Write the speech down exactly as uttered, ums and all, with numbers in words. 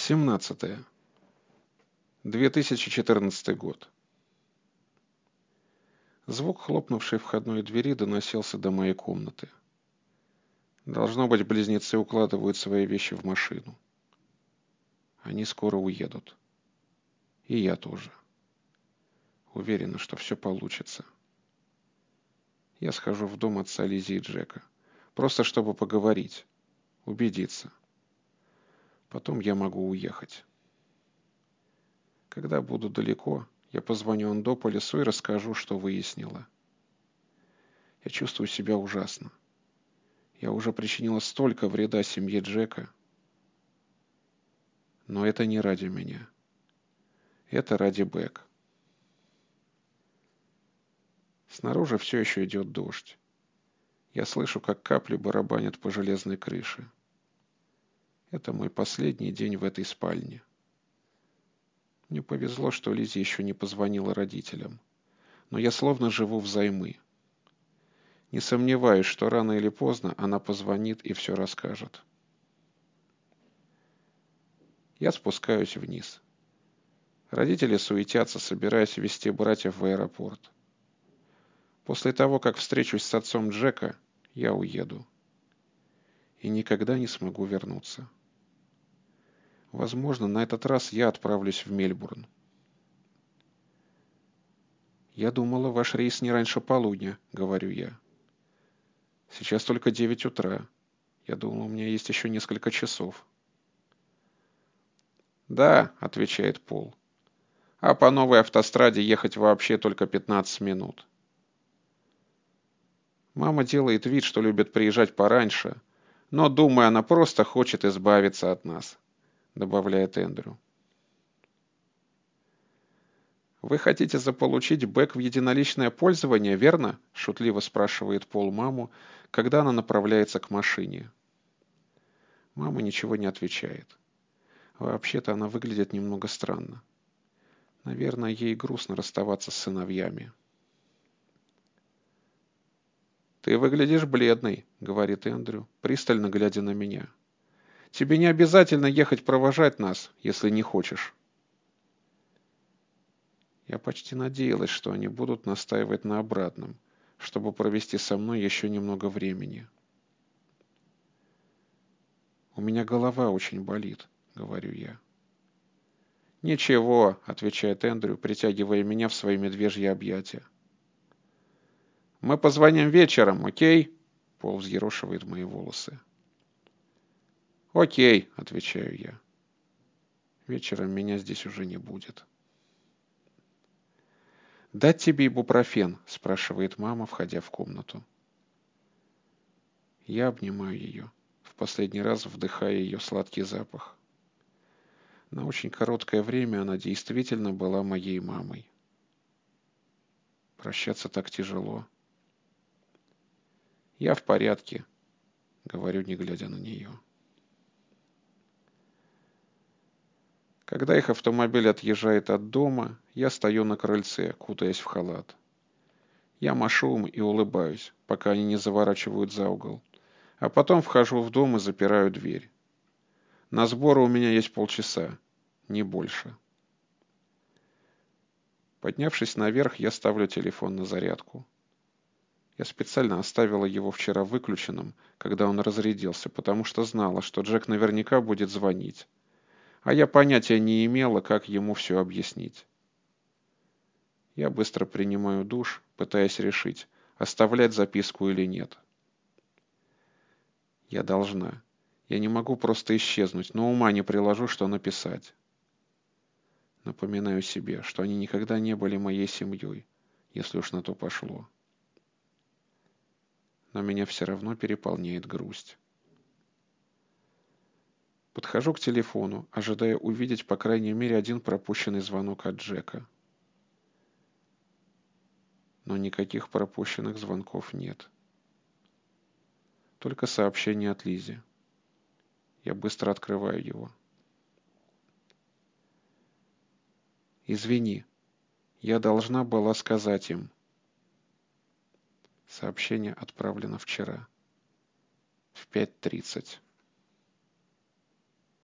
семнадцатое. две тысячи четырнадцатый год. Звук хлопнувшей входной двери доносился до моей комнаты. Должно быть, близнецы укладывают свои вещи в машину. Они скоро уедут. И я тоже. Уверена, что все получится. Я схожу в дом отца Лизи и Джека. Просто чтобы поговорить. Убедиться. Потом я могу уехать. Когда буду далеко, я позвоню Андополису и расскажу, что выяснила. Я чувствую себя ужасно. Я уже причинила столько вреда семье Джека. Но это не ради меня. Это ради Бек. Снаружи все еще идет дождь. Я слышу, как капли барабанят по железной крыше. Это мой последний день в этой спальне. Мне повезло, что Лизи еще не позвонила родителям. Но я словно живу взаймы. Не сомневаюсь, что рано или поздно она позвонит и все расскажет. Я спускаюсь вниз. Родители суетятся, собираясь везти братьев в аэропорт. После того, как встречусь с отцом Джека, я уеду. И никогда не смогу вернуться. Возможно, на этот раз я отправлюсь в Мельбурн. «Я думала, ваш рейс не раньше полудня», — говорю я. «Сейчас только девять утра. Я думал, у меня есть еще несколько часов». «Да», — отвечает Пол. «А по новой автостраде ехать вообще только пятнадцать минут». Мама делает вид, что любит приезжать пораньше, но, думаю, она просто хочет избавиться от нас, добавляет Эндрю. «Вы хотите заполучить Бек в единоличное пользование, верно?» — шутливо спрашивает Пол маму, когда она направляется к машине. Мама ничего не отвечает. Вообще-то она выглядит немного странно. Наверное, ей грустно расставаться с сыновьями. «Ты выглядишь бледной», — говорит Эндрю, пристально глядя на меня. «Тебе не обязательно ехать провожать нас, если не хочешь». Я почти надеялась, что они будут настаивать на обратном, чтобы провести со мной еще немного времени. «У меня голова очень болит», — говорю я. «Ничего», — отвечает Эндрю, притягивая меня в свои медвежьи объятия. «Мы позвоним вечером, окей?» — Пол взъерошивает мои волосы. «Окей», — отвечаю я. Вечером меня здесь уже не будет. «Дать тебе ибупрофен?» — спрашивает мама, входя в комнату. Я обнимаю ее, в последний раз вдыхая ее сладкий запах. На очень короткое время она действительно была моей мамой. Прощаться так тяжело. «Я в порядке», — говорю, не глядя на нее. Когда их автомобиль отъезжает от дома, я стою на крыльце, кутаясь в халат. Я машу им и улыбаюсь, пока они не заворачивают за угол, а потом вхожу в дом и запираю дверь. На сборы у меня есть полчаса, не больше. Поднявшись наверх, я ставлю телефон на зарядку. Я специально оставила его вчера выключенным, когда он разрядился, потому что знала, что Джек наверняка будет звонить. А я понятия не имела, как ему все объяснить. Я быстро принимаю душ, пытаясь решить, оставлять записку или нет. Я должна. Я не могу просто исчезнуть, но ума не приложу, что написать. Напоминаю себе, что они никогда не были моей семьей, если уж на то пошло. Но меня все равно переполняет грусть. Подхожу к телефону, ожидая увидеть по крайней мере один пропущенный звонок от Джека. Но никаких пропущенных звонков нет. Только сообщение от Лизи. Я быстро открываю его. «Извини, я должна была сказать им». Сообщение отправлено вчера. В пять тридцать.